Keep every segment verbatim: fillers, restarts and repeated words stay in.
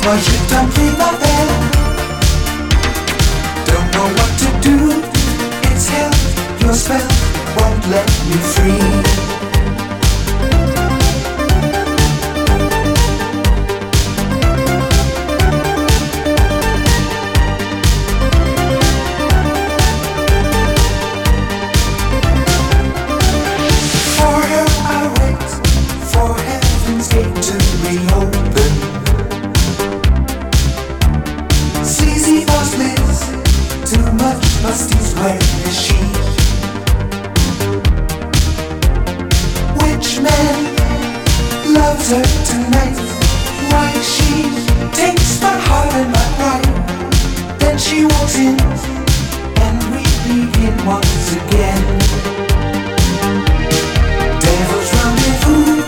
Laisse-moi, je t'en prie, ma belle. Don't know what to do. It's hell, your spell won't let me free. Must is where is she? Which man loves her tonight? Why she takes my heart and my pride? Then she walks in and we begin once again. Devil's rendezvous.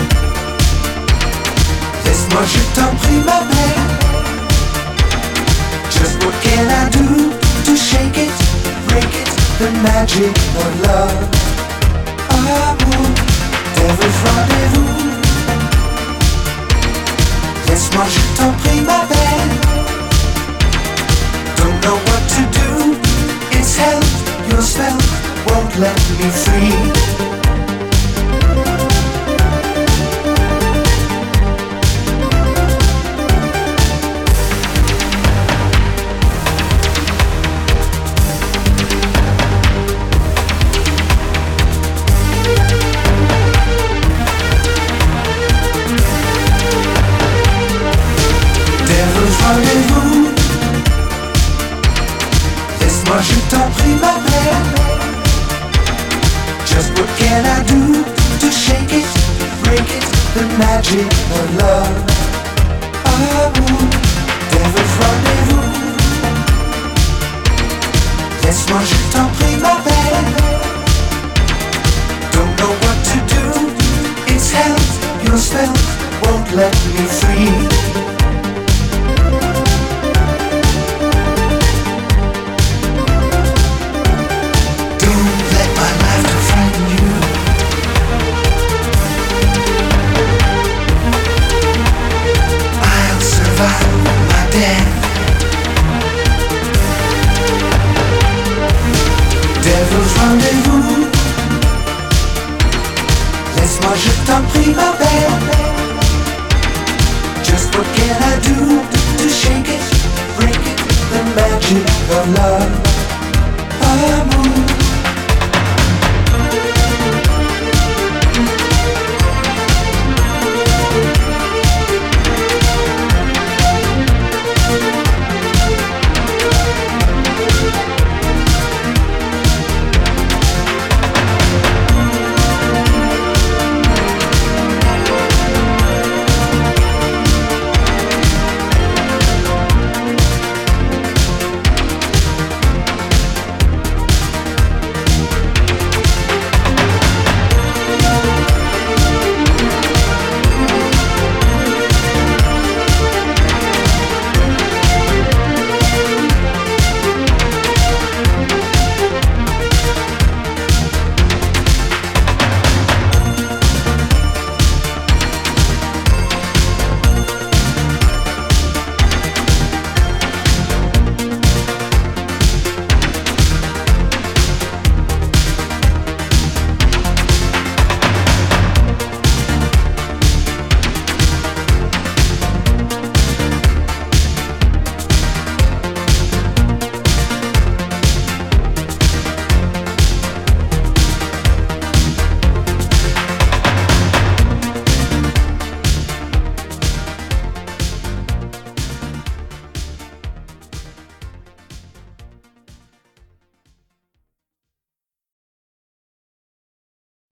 Laisse-moi, je t'en prie, ma belle. Just what can I do to shake it, break it, the magic of love? Amour, devil's rendezvous. Laisse-moi, je t'en prie, ma belle. Don't know what to do. It's hell, your spell won't let me free. Rendez-vous. Laisse-moi, je t'en prie, ma belle. Just what can I do to shake it, break it, the magic of love? Amour, devil's rendez-vous. Laisse-moi, je t'en prie, ma belle. Don't know what to do. It's hell, your spell won't let me free. Devil's rendez-vous. Laisse-moi, je t'en prie, ma belle. Just what can I do to shake it, break it, the magic of love? Amour.